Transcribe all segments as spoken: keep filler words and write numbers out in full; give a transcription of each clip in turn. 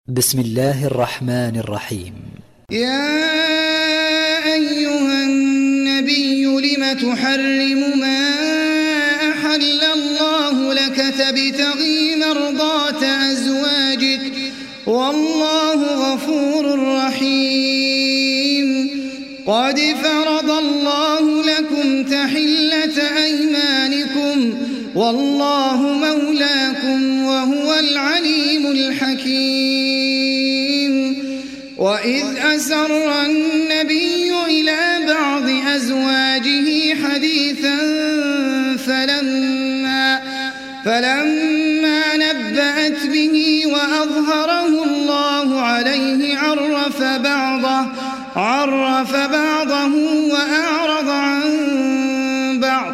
بسم الله الرحمن الرحيم. يا أيها النبي لم تحرم ما أحل الله لك تبتغي مرضات أزواجك والله غفور رحيم. قد فرض الله لكم تحلة أيمانكم والله مولاكم وهو العليم الحكيم. وإذ أسر النبي إلى بعض أزواجه حديثا فلما, فلما نبأت به وأظهره الله عليه عرف بعضه, عرف بعضه وأعرض عن بعض.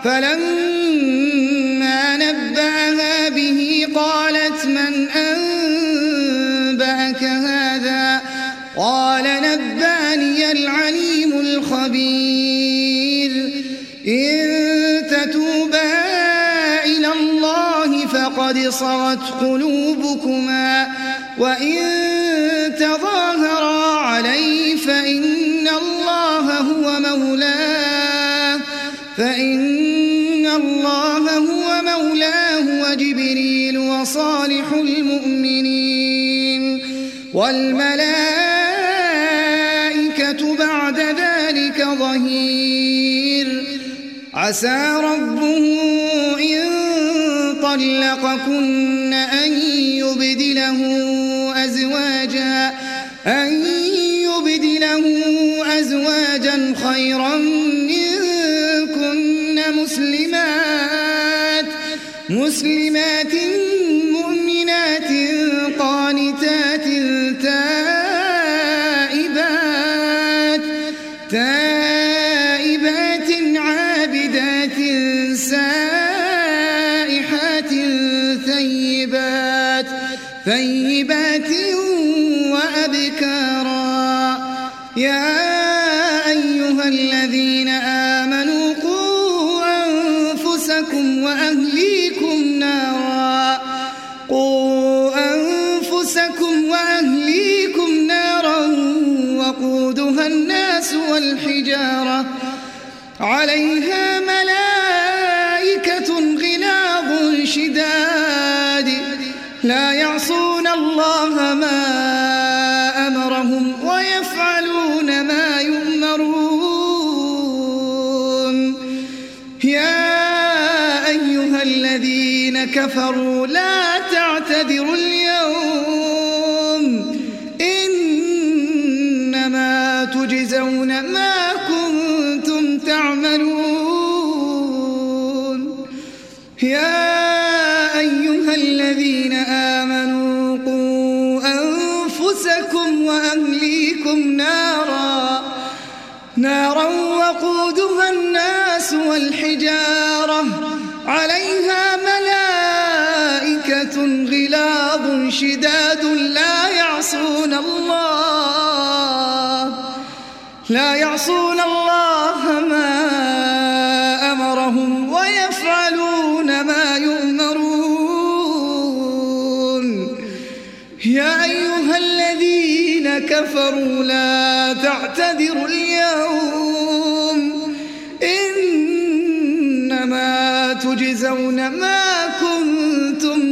فلما نبأها به قالت من أنبأك هذا؟ قال نبأني العليم الخبير. إن تتوبا إلى الله فقد صغت قلوبكما وإن تظاهرا عليه فإن الله هو مولاه فإن الله هو مولاه وجبريل وصالح المؤمنين والملائكة بعد ذلك ظهير. عسى ربه إن طلقكن أن يبدله أزواجا أن يبدله أزواجا خيرا منكن مسلمات مسلمات مؤمنات قانتات تائبات تائبات عابدات سائحات ثيبات ثيبات وأبكارا. يا أيها الذين آمنوا قوا أنفسكم وأهليكم نارا قوا أنفسكم وأهليكم نارا وقودها الناس والحجارة عليها ملائكة غلاظ شداد لا يعصون الله ما أمرهم ويفعلون ما يؤمرون. يا أيها الذين كفروا لا تعتذروا اليوم إنما تجزون ما كنتم تعملون. يا أيها الذين آمنوا قوا أنفسكم وأهليكم نارا نارا وقودها الناس والحجارة عليها ملائكة غلاظ شداد لا يعصون الله لا يعصون الله ما أمرهم ويفعلون ما يؤمرون. يا أيها الذين كفروا لا تعتذروا اليوم إنما تجزون ما كنتم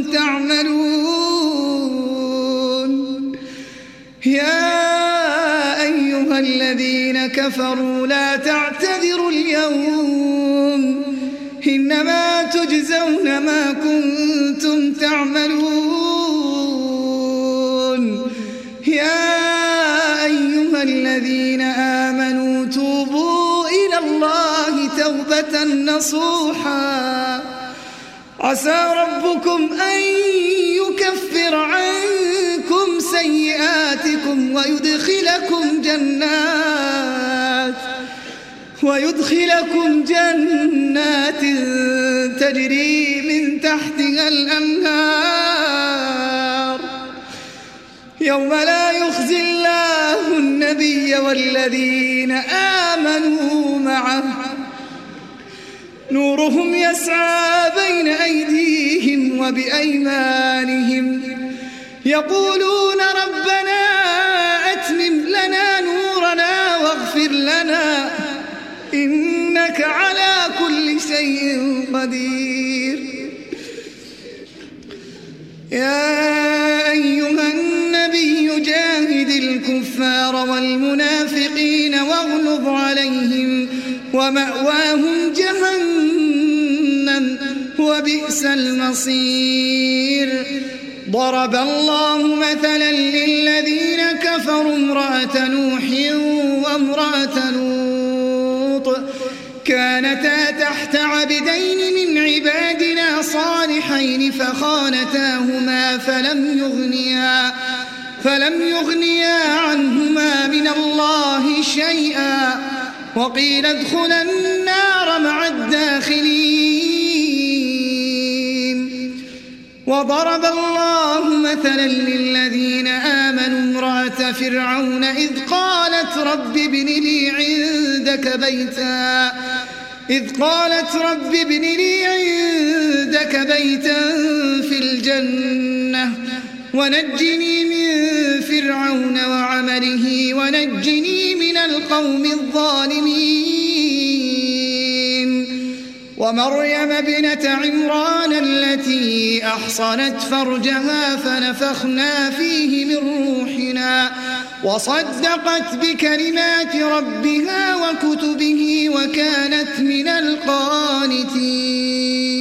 تعملون. يا أيها الذين كفروا لا تعتذروا اليوم إنما تجزون ما كنتم تعملون. يا أيها الذين آمنوا توبوا إلى الله توبة نصوحا عسى ربكم أن يكفر عنكم سيئاتكم ويدخلكم جنات ويدخلكم جنات تجري من تحتها الأنهار يوم لا يخزي الله النبي والذين آمنوا معه نورهم يسعى بين أيديهم وبأيمانهم يقولون ربنا أتمم لنا نورنا واغفر لنا إنك على كل شيء قدير. يا أيها النبي جاهد الكفار والمنافقين واغلظ عليهم ومأواهم جهنم وبئس المصير. ضرب الله مثلا للذين كفروا امرأة نوح وامرأة لوط كانتا تحت عبدين من عبادنا صالحين فخانتاهما فلم يغنيا فلم يغنيا عنهما من الله شيئا وقيل ادخلا النار مع الداخلين. وضرب الله مثلا للذين آمنوا امرأة فرعون إذ قالت رب ابن لي عندك بيتا إذ قالت رب ابن لي عندك بيتا في الجنة ونجني من فرعون وعمله ونجني من القوم الظالمين. ومريم ابنة عمران التي أحصنت فرجها فنفخنا فيه من روحنا وصدقت بكلمات ربها وكتبه وكانت من القانتين.